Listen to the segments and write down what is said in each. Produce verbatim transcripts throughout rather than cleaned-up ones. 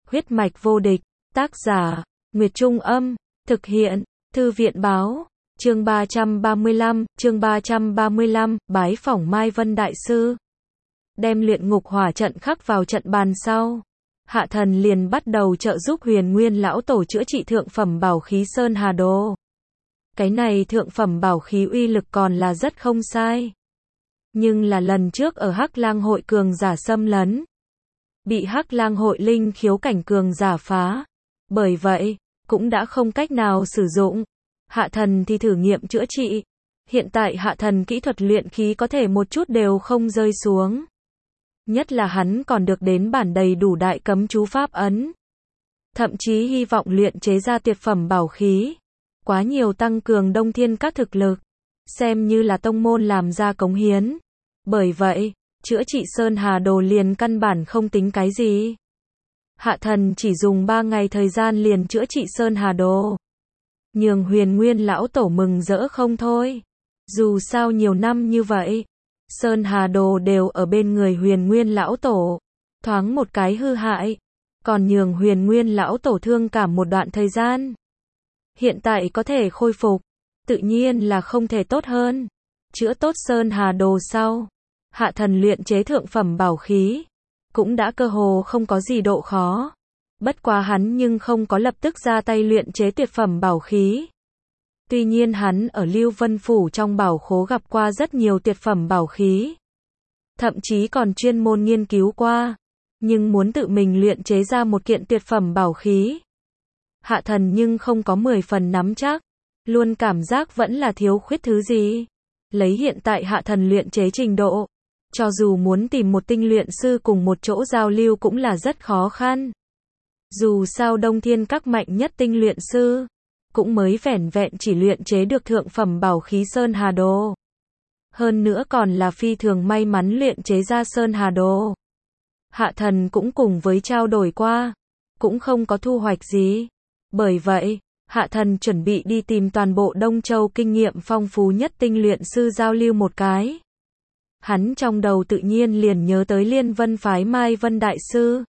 Huyết mạch vô địch, tác giả, Nguyệt Trung Âm, thực hiện, Thư viện Báo, chương ba trăm ba mươi lăm, chương ba trăm ba mươi lăm, bái phỏng Mai Vân Đại Sư. Đem luyện ngục hỏa trận khắc vào trận bàn sau. Hạ thần liền bắt đầu trợ giúp Huyền Nguyên lão tổ chữa trị thượng phẩm bảo khí Sơn Hà Đồ. Cái này thượng phẩm bảo khí uy lực còn là rất không sai. Nhưng là lần trước ở Hắc Lang hội cường giả xâm lấn, bị Hắc Lang hội linh khiếu cảnh cường giả phá. Bởi vậy, cũng đã không cách nào sử dụng. Hạ thần thì thử nghiệm chữa trị. Hiện tại hạ thần kỹ thuật luyện khí có thể một chút đều không rơi xuống. Nhất là hắn còn được đến bản đầy đủ đại cấm chú pháp ấn. Thậm chí hy vọng luyện chế ra tuyệt phẩm bảo khí. Quá nhiều tăng cường Đông Thiên các thực lực. Xem như là tông môn làm ra cống hiến. Bởi vậy, chữa trị Sơn Hà Đồ liền căn bản không tính cái gì. Hạ thần chỉ dùng ba ngày thời gian liền chữa trị Sơn Hà Đồ. Nhường Huyền Nguyên lão tổ mừng rỡ không thôi. Dù sao nhiều năm như vậy, Sơn Hà Đồ đều ở bên người Huyền Nguyên lão tổ. Thoáng một cái hư hại, còn nhường Huyền Nguyên lão tổ thương cảm một đoạn thời gian. Hiện tại có thể khôi phục, tự nhiên là không thể tốt hơn. Chữa tốt Sơn Hà Đồ sau, hạ thần luyện chế thượng phẩm bảo khí, cũng đã cơ hồ không có gì độ khó. Bất quá hắn nhưng không có lập tức ra tay luyện chế tuyệt phẩm bảo khí. Tuy nhiên hắn ở Lưu Vân Phủ trong bảo khố gặp qua rất nhiều tuyệt phẩm bảo khí. Thậm chí còn chuyên môn nghiên cứu qua. Nhưng muốn tự mình luyện chế ra một kiện tuyệt phẩm bảo khí, hạ thần nhưng không có mười phần nắm chắc. Luôn cảm giác vẫn là thiếu khuyết thứ gì. Lấy hiện tại hạ thần luyện chế trình độ, cho dù muốn tìm một tinh luyện sư cùng một chỗ giao lưu cũng là rất khó khăn. Dù sao Đông Thiên các mạnh nhất tinh luyện sư, cũng mới vẻn vẹn chỉ luyện chế được thượng phẩm bảo khí Sơn Hà Đồ. Hơn nữa còn là phi thường may mắn luyện chế ra Sơn Hà Đồ. Hạ thần cũng cùng với trao đổi qua, cũng không có thu hoạch gì. Bởi vậy, hạ thần chuẩn bị đi tìm toàn bộ Đông Châu kinh nghiệm phong phú nhất tinh luyện sư giao lưu một cái. Hắn trong đầu tự nhiên liền nhớ tới Liên Vân phái Mai Vân Đại Sư.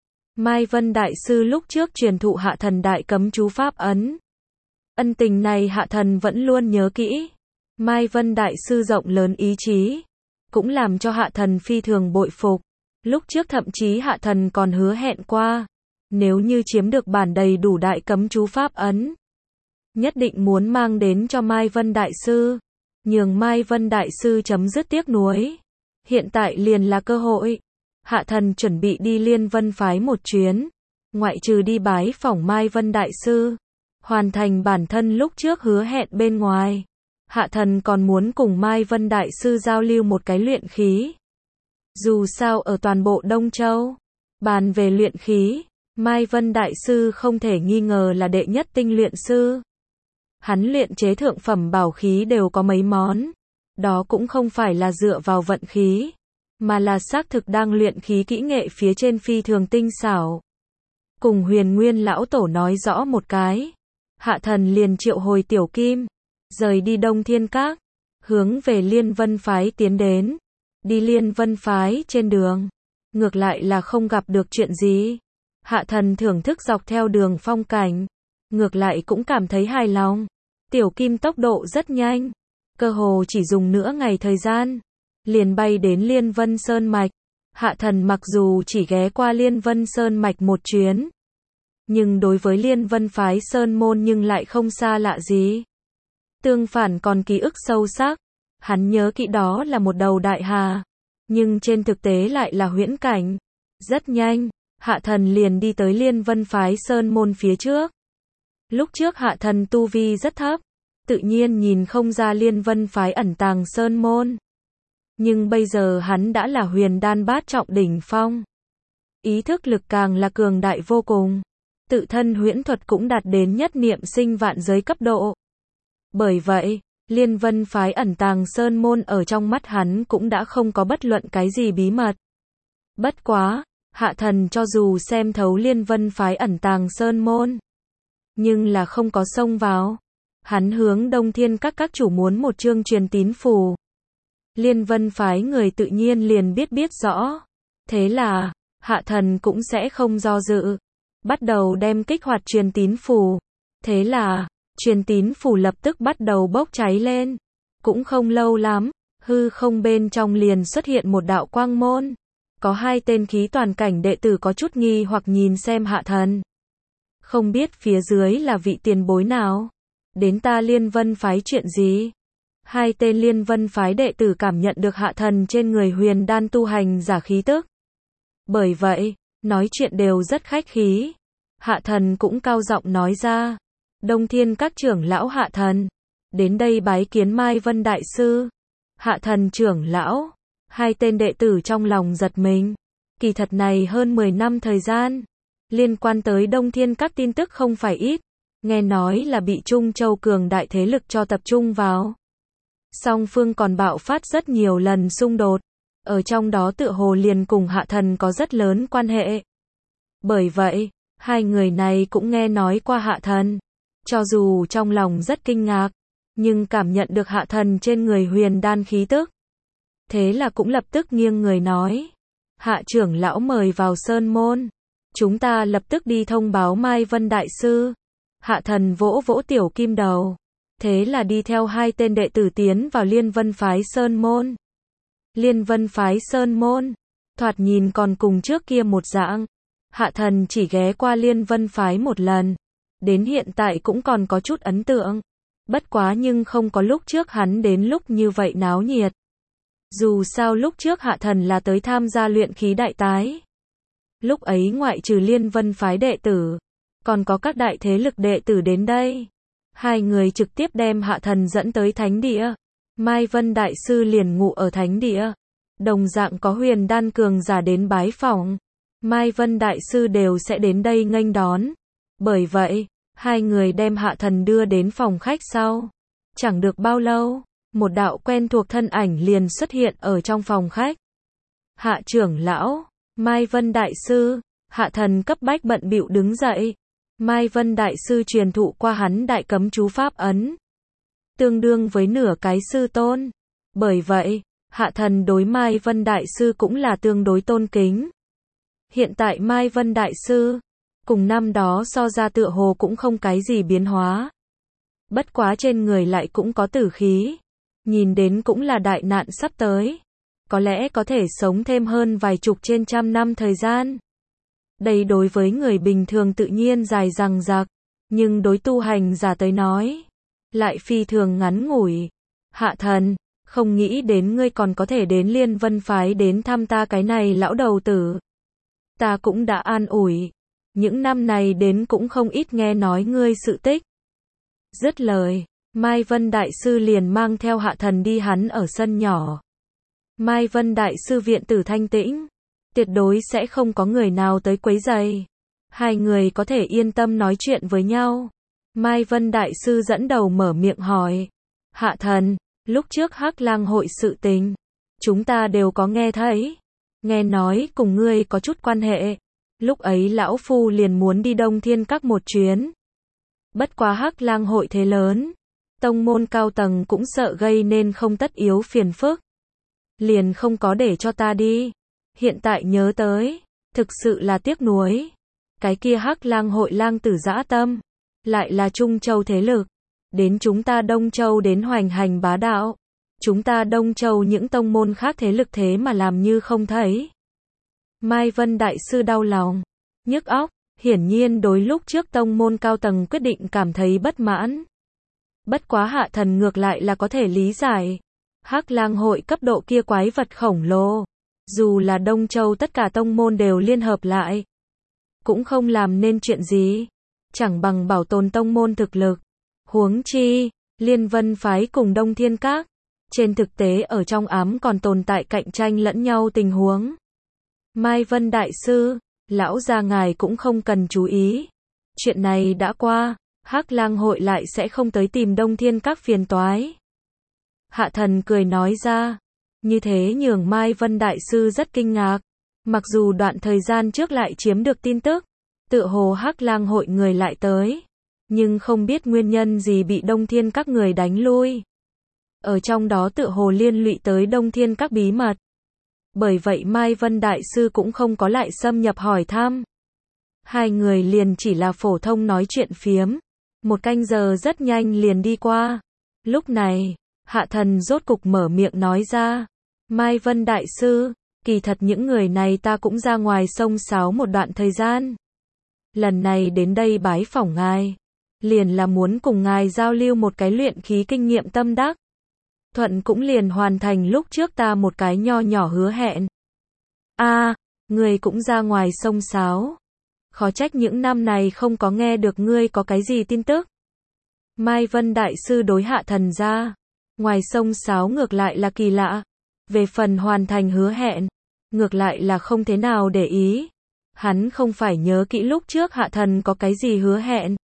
Mai Vân Đại Sư lúc trước truyền thụ hạ thần đại cấm chú pháp ấn. Ân tình này hạ thần vẫn luôn nhớ kỹ. Mai Vân Đại Sư rộng lớn ý chí, cũng làm cho hạ thần phi thường bội phục. Lúc trước thậm chí hạ thần còn hứa hẹn qua, nếu như chiếm được bản đầy đủ đại cấm chú pháp ấn, nhất định muốn mang đến cho Mai Vân Đại Sư, nhường Mai Vân Đại Sư chấm dứt tiếc nuối. Hiện tại liền là cơ hội. Hạ thần chuẩn bị đi Liên Vân phái một chuyến, ngoại trừ đi bái phỏng Mai Vân Đại Sư, hoàn thành bản thân lúc trước hứa hẹn bên ngoài. Hạ thần còn muốn cùng Mai Vân Đại Sư giao lưu một cái luyện khí. Dù sao ở toàn bộ Đông Châu, bàn về luyện khí, Mai Vân Đại Sư không thể nghi ngờ là đệ nhất tinh luyện sư. Hắn luyện chế thượng phẩm bảo khí đều có mấy món. Đó cũng không phải là dựa vào vận khí, mà là xác thực đang luyện khí kỹ nghệ phía trên phi thường tinh xảo. Cùng Huyền Nguyên lão tổ nói rõ một cái, hạ thần liền triệu hồi Tiểu Kim, rời đi Đông Thiên Các, hướng về Liên Vân phái tiến đến. Đi Liên Vân phái trên đường, ngược lại là không gặp được chuyện gì. Hạ thần thưởng thức dọc theo đường phong cảnh, ngược lại cũng cảm thấy hài lòng. Tiểu Kim tốc độ rất nhanh, cơ hồ chỉ dùng nửa ngày thời gian, liền bay đến Liên Vân Sơn Mạch. Hạ thần mặc dù chỉ ghé qua Liên Vân Sơn Mạch một chuyến, nhưng đối với Liên Vân phái Sơn Môn nhưng lại không xa lạ gì. Tương phản còn ký ức sâu sắc, hắn nhớ kỹ đó là một đầu đại hà, nhưng trên thực tế lại là huyễn cảnh. Rất nhanh, hạ thần liền đi tới Liên Vân phái Sơn Môn phía trước. Lúc trước hạ thần tu vi rất thấp, tự nhiên nhìn không ra Liên Vân phái ẩn tàng Sơn Môn. Nhưng bây giờ hắn đã là huyền đan bát trọng đỉnh phong. Ý thức lực càng là cường đại vô cùng. Tự thân huyễn thuật cũng đạt đến nhất niệm sinh vạn giới cấp độ. Bởi vậy, Liên Vân phái ẩn tàng Sơn Môn ở trong mắt hắn cũng đã không có bất luận cái gì bí mật. Bất quá, hạ thần cho dù xem thấu Liên Vân phái ẩn tàng Sơn Môn, nhưng là không có xông vào. Hắn hướng Đông Thiên các các chủ muốn một chương truyền tín phù. Liên Vân phái người tự nhiên liền biết biết rõ. Thế là, hạ thần cũng sẽ không do dự. bắt đầu đem kích hoạt truyền tín phù. Thế là, truyền tín phù lập tức bắt đầu bốc cháy lên. Cũng không lâu lắm, hư không bên trong liền xuất hiện một đạo quang môn. Có hai tên khí toàn cảnh đệ tử có chút nghi hoặc nhìn xem Hạ Thần. Không biết phía dưới là vị tiền bối nào? Đến ta Liên Vân phái chuyện gì? Hai tên Liên Vân phái đệ tử cảm nhận được Hạ Thần trên người huyền đan tu hành giả khí tức. Bởi vậy, nói chuyện đều rất khách khí. Hạ Thần cũng cao giọng nói ra. Đông Thiên các trưởng lão Hạ Thần. Đến đây bái kiến Mai Vân Đại Sư. Hạ Thần trưởng lão. Hai tên đệ tử trong lòng giật mình. Kỳ thật này hơn mười năm thời gian. Liên quan tới Đông Thiên các tin tức không phải ít. Nghe nói là bị Trung Châu cường đại thế lực cho tập trung vào. Song phương còn bạo phát rất nhiều lần xung đột. Ở trong đó tựa hồ liền cùng Hạ Thần có rất lớn quan hệ. Bởi vậy, hai người này cũng nghe nói qua Hạ Thần. Cho dù trong lòng rất kinh ngạc, nhưng cảm nhận được Hạ Thần trên người huyền đan khí tức. Thế là cũng lập tức nghiêng người nói. Hạ trưởng lão mời vào sơn môn. Chúng ta lập tức đi thông báo Mai Vân Đại Sư. Hạ Thần vỗ vỗ tiểu kim đầu. Thế là đi theo hai tên đệ tử tiến vào Liên Vân phái sơn môn. Liên Vân phái sơn môn. Thoạt nhìn còn cùng trước kia một dạng. Hạ Thần chỉ ghé qua Liên Vân phái một lần. Đến hiện tại cũng còn có chút ấn tượng. Bất quá nhưng không có lúc trước hắn đến lúc như vậy náo nhiệt. Dù sao lúc trước Hạ Thần là tới tham gia luyện khí đại tái. Lúc ấy ngoại trừ Liên Vân phái đệ tử, còn có các đại thế lực đệ tử đến đây. Hai người trực tiếp đem Hạ Thần dẫn tới thánh địa. Mai Vân Đại Sư liền ngụ ở thánh địa. Đồng dạng có huyền đan cường giả đến bái phỏng. Mai Vân Đại Sư đều sẽ đến đây nghênh đón. Bởi vậy, hai người đem Hạ Thần đưa đến phòng khách sau. Chẳng được bao lâu, một đạo quen thuộc thân ảnh liền xuất hiện ở trong phòng khách. Hạ trưởng lão, Mai Vân Đại Sư. Hạ Thần cấp bách bận bịu đứng dậy. Mai Vân Đại Sư truyền thụ qua hắn đại cấm chú pháp ấn. Tương đương với nửa cái sư tôn. Bởi vậy, Hạ Thần đối Mai Vân Đại Sư cũng là tương đối tôn kính. Hiện tại Mai Vân Đại Sư, cùng năm đó so ra tựa hồ cũng không cái gì biến hóa. Bất quá trên người lại cũng có tử khí. Nhìn đến cũng là đại nạn sắp tới. Có lẽ có thể sống thêm hơn vài chục trên trăm năm thời gian. Đây đối với người bình thường tự nhiên dài dằng dặc, nhưng đối tu hành giả tới nói, lại phi thường ngắn ngủi. Hạ Thần, không nghĩ đến ngươi còn có thể đến Liên Vân phái đến thăm ta cái này lão đầu tử. Ta cũng đã an ủi, những năm này đến cũng không ít nghe nói ngươi sự tích. Dứt lời, Mai Vân Đại Sư liền mang theo Hạ Thần đi hắn ở sân nhỏ. Mai Vân Đại Sư viện tử thanh tĩnh, tuyệt đối sẽ không có người nào tới quấy rầy. Hai người có thể yên tâm nói chuyện với nhau. Mai Vân Đại Sư dẫn đầu mở miệng hỏi. Hạ Thần, lúc trước Hắc Lang hội sự tình, chúng ta đều có nghe thấy. Nghe nói cùng ngươi có chút quan hệ. Lúc ấy lão phu liền muốn đi Đông Thiên các một chuyến. Bất quá Hắc Lang hội thế lớn, tông môn cao tầng cũng sợ gây nên không tất yếu phiền phức. Liền không có để cho ta đi. Hiện tại nhớ tới, thực sự là tiếc nuối. Cái kia Hắc Lang hội lang tử dã tâm, lại là Trung Châu thế lực. Đến chúng ta Đông Châu đến hoành hành bá đạo. Chúng ta Đông Châu những tông môn khác thế lực thế mà làm như không thấy. Mai Vân Đại Sư đau lòng, nhức óc, hiển nhiên đối lúc trước tông môn cao tầng quyết định cảm thấy bất mãn. Bất quá Hạ Thần ngược lại là có thể lý giải. Hắc Lang hội cấp độ kia quái vật khổng lồ. Dù là Đông Châu tất cả tông môn đều liên hợp lại, cũng không làm nên chuyện gì. Chẳng bằng bảo tồn tông môn thực lực. Huống chi, Liên Vân phái cùng Đông Thiên các, trên thực tế ở trong ám còn tồn tại cạnh tranh lẫn nhau tình huống. Mai Vân Đại Sư, lão gia ngài cũng không cần chú ý. Chuyện này đã qua, Hắc Lang hội lại sẽ không tới tìm Đông Thiên các phiền toái. Hạ Thần cười nói ra. Như thế nhường Mai Vân Đại Sư rất kinh ngạc. Mặc dù đoạn thời gian trước lại chiếm được tin tức, tựa hồ Hắc Lang hội người lại tới, nhưng không biết nguyên nhân gì bị Đông Thiên các người đánh lui. Ở trong đó tựa hồ liên lụy tới Đông Thiên các bí mật. Bởi vậy Mai Vân Đại Sư cũng không có lại xâm nhập hỏi thăm. Hai người liền chỉ là phổ thông nói chuyện phiếm. Một canh giờ rất nhanh liền đi qua. Lúc này, Hạ Thần rốt cục mở miệng nói ra. Mai Vân Đại Sư, kỳ thật những người này ta cũng ra ngoài sông sáo một đoạn thời gian. Lần này đến đây bái phỏng ngài, liền là muốn cùng ngài giao lưu một cái luyện khí kinh nghiệm tâm đắc. Thuận cũng liền hoàn thành lúc trước ta một cái nho nhỏ hứa hẹn. A, à, người cũng ra ngoài sông sáo. Khó trách những năm này không có nghe được ngươi có cái gì tin tức. Mai Vân Đại Sư đối Hạ Thần ra. Ngoài sông sáo ngược lại là kỳ lạ. Về phần hoàn thành hứa hẹn, ngược lại là không thế nào để ý. Hắn không phải nhớ kỹ lúc trước Hạ Thần có cái gì hứa hẹn.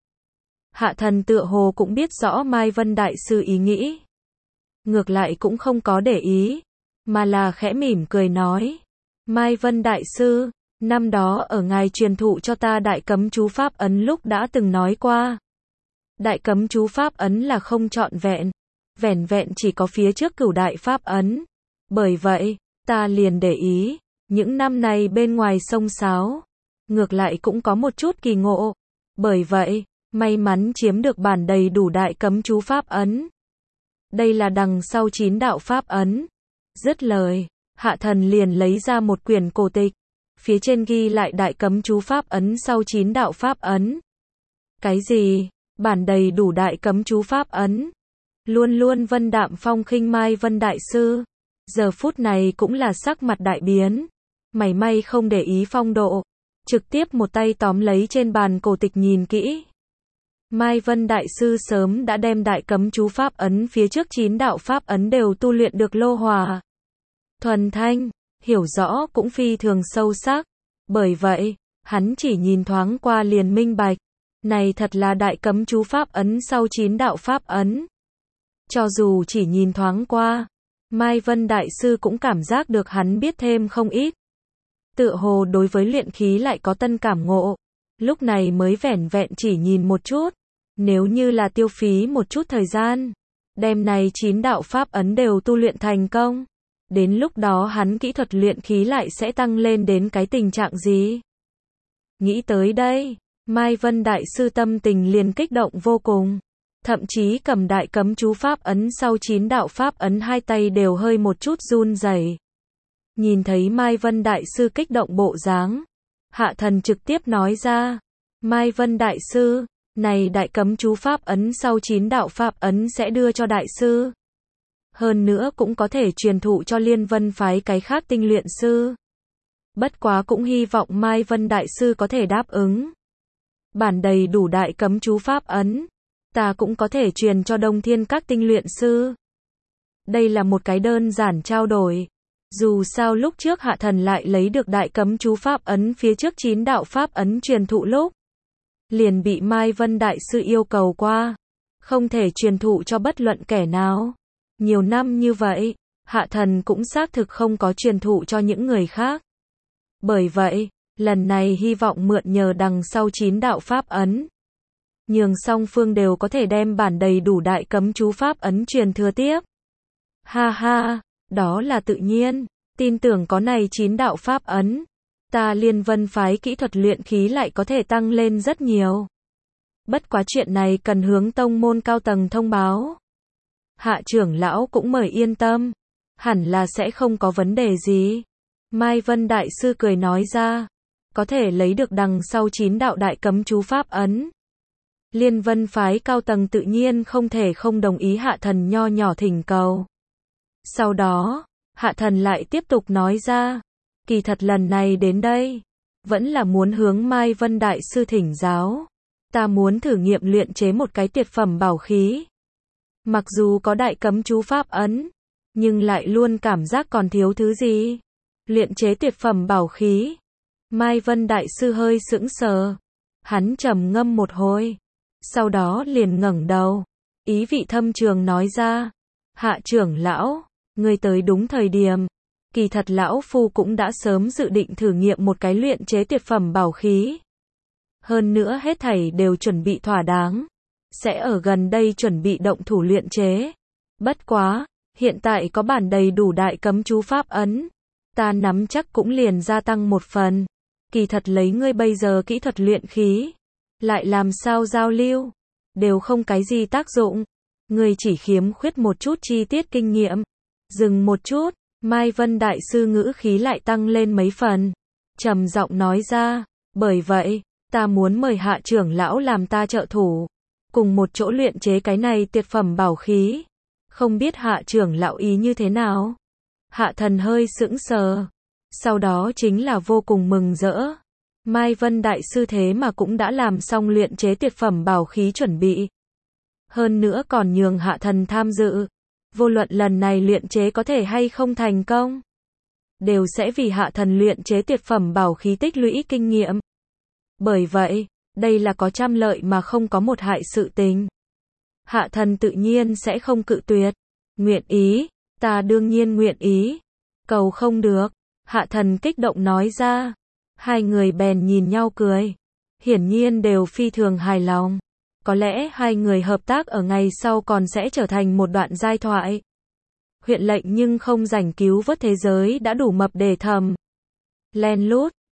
Hạ Thần tựa hồ cũng biết rõ Mai Vân Đại Sư ý nghĩ. Ngược lại cũng không có để ý, mà là khẽ mỉm cười nói. Mai Vân Đại Sư, năm đó ở ngài truyền thụ cho ta đại cấm chú pháp ấn lúc đã từng nói qua. Đại cấm chú pháp ấn là không trọn vẹn, vẻn vẹn chỉ có phía trước cửu đại pháp ấn. Bởi vậy, ta liền để ý, những năm này bên ngoài sông sáo, ngược lại cũng có một chút kỳ ngộ. Bởi vậy, may mắn chiếm được bản đầy đủ đại cấm chú pháp ấn. Đây là đằng sau chín đạo pháp ấn. Dứt lời, Hạ Thần liền lấy ra một quyển cổ tịch. Phía trên ghi lại đại cấm chú pháp ấn sau chín đạo pháp ấn. Cái gì? Bản đầy đủ đại cấm chú pháp ấn. Luôn luôn vân đạm phong khinh Mai Vân Đại Sư. Giờ phút này cũng là sắc mặt đại biến. Mảy may không để ý phong độ. Trực tiếp một tay tóm lấy trên bàn cổ tịch nhìn kỹ. Mai Vân Đại Sư sớm đã đem đại cấm chú pháp ấn phía trước chín đạo pháp ấn đều tu luyện được lô hòa. Thuần thanh, hiểu rõ cũng phi thường sâu sắc. Bởi vậy, hắn chỉ nhìn thoáng qua liền minh bạch. Này thật là đại cấm chú pháp ấn sau chín đạo pháp ấn. Cho dù chỉ nhìn thoáng qua, Mai Vân Đại Sư cũng cảm giác được hắn biết thêm không ít. Tựa hồ đối với luyện khí lại có tân cảm ngộ. Lúc này mới vẻn vẹn chỉ nhìn một chút. Nếu như là tiêu phí một chút thời gian, đêm này chín đạo pháp ấn đều tu luyện thành công. Đến lúc đó hắn kỹ thuật luyện khí lại sẽ tăng lên đến cái tình trạng gì? Nghĩ tới đây, Mai Vân Đại Sư tâm tình liền kích động vô cùng. Thậm chí cầm đại cấm chú pháp ấn sau chín đạo pháp ấn hai tay đều hơi một chút run rẩy. Nhìn thấy Mai Vân Đại Sư kích động bộ dáng, Hạ Thần trực tiếp nói ra. Mai Vân Đại Sư, này đại cấm chú pháp ấn sau chín đạo pháp ấn sẽ đưa cho Đại Sư. Hơn nữa cũng có thể truyền thụ cho Liên Vân phái cái khác tinh luyện sư. Bất quá cũng hy vọng Mai Vân Đại Sư có thể đáp ứng. Bản đầy đủ đại cấm chú pháp ấn, ta cũng có thể truyền cho Đông Thiên các tinh luyện sư. Đây là một cái đơn giản trao đổi. Dù sao lúc trước Hạ Thần lại lấy được đại cấm chú pháp ấn phía trước chín đạo pháp ấn truyền thụ lúc. Liền bị Mai Vân Đại Sư yêu cầu qua. Không thể truyền thụ cho bất luận kẻ nào. Nhiều năm như vậy, Hạ Thần cũng xác thực không có truyền thụ cho những người khác. Bởi vậy, lần này hy vọng mượn nhờ đằng sau chín đạo pháp ấn. Nhường song phương đều có thể đem bản đầy đủ đại cấm chú pháp ấn truyền thừa tiếp. Ha ha, đó là tự nhiên, tin tưởng có này chín đạo pháp ấn. Ta Liên Vân phái kỹ thuật luyện khí lại có thể tăng lên rất nhiều. Bất quá chuyện này cần hướng tông môn cao tầng thông báo. Hạ trưởng lão cũng mời yên tâm. Hẳn là sẽ không có vấn đề gì. Mai Vân Đại Sư cười nói ra. Có thể lấy được đằng sau chín đạo đại cấm chú pháp ấn. Liên Vân phái cao tầng tự nhiên không thể không đồng ý Hạ Thần nho nhỏ thỉnh cầu. Sau đó, Hạ Thần lại tiếp tục nói ra. Kỳ thật lần này đến đây, vẫn là muốn hướng Mai Vân Đại Sư thỉnh giáo. Ta muốn thử nghiệm luyện chế một cái tuyệt phẩm bảo khí. Mặc dù có đại cấm chú pháp ấn, nhưng lại luôn cảm giác còn thiếu thứ gì. Luyện chế tuyệt phẩm bảo khí. Mai Vân Đại Sư hơi sững sờ. Hắn trầm ngâm một hồi. Sau đó liền ngẩng đầu. Ý vị thâm trường nói ra. Hạ trưởng lão, ngươi tới đúng thời điểm. Kỳ thật lão phu cũng đã sớm dự định thử nghiệm một cái luyện chế tuyệt phẩm bảo khí. Hơn nữa hết thảy đều chuẩn bị thỏa đáng. Sẽ ở gần đây chuẩn bị động thủ luyện chế. Bất quá, hiện tại có bản đầy đủ đại cấm chú pháp ấn. Ta nắm chắc cũng liền gia tăng một phần. Kỳ thật lấy ngươi bây giờ kỹ thuật luyện khí, lại làm sao giao lưu, đều không cái gì tác dụng. Ngươi chỉ khiếm khuyết một chút chi tiết kinh nghiệm. Dừng một chút, Mai Vân Đại Sư ngữ khí lại tăng lên mấy phần. Trầm giọng nói ra, bởi vậy, ta muốn mời Hạ trưởng lão làm ta trợ thủ, cùng một chỗ luyện chế cái này tuyệt phẩm bảo khí. Không biết Hạ trưởng lão ý như thế nào? Hạ thần hơi sững sờ, sau đó chính là vô cùng mừng rỡ. Mai Vân Đại Sư thế mà cũng đã làm xong luyện chế tuyệt phẩm bảo khí chuẩn bị. Hơn nữa còn nhường Hạ thần tham dự. Vô luận lần này luyện chế có thể hay không thành công, đều sẽ vì Hạ thần luyện chế tuyệt phẩm bảo khí tích lũy kinh nghiệm. Bởi vậy, đây là có trăm lợi mà không có một hại sự tình. Hạ thần tự nhiên sẽ không cự tuyệt. Nguyện ý, ta đương nhiên nguyện ý. Cầu không được, Hạ thần kích động nói ra. Hai người bèn nhìn nhau cười. Hiển nhiên đều phi thường hài lòng. Có lẽ hai người hợp tác ở ngày sau còn sẽ trở thành một đoạn giai thoại. Huyện lệnh nhưng không rảnh cứu vớt thế giới đã đủ mập để thầm. Len lút,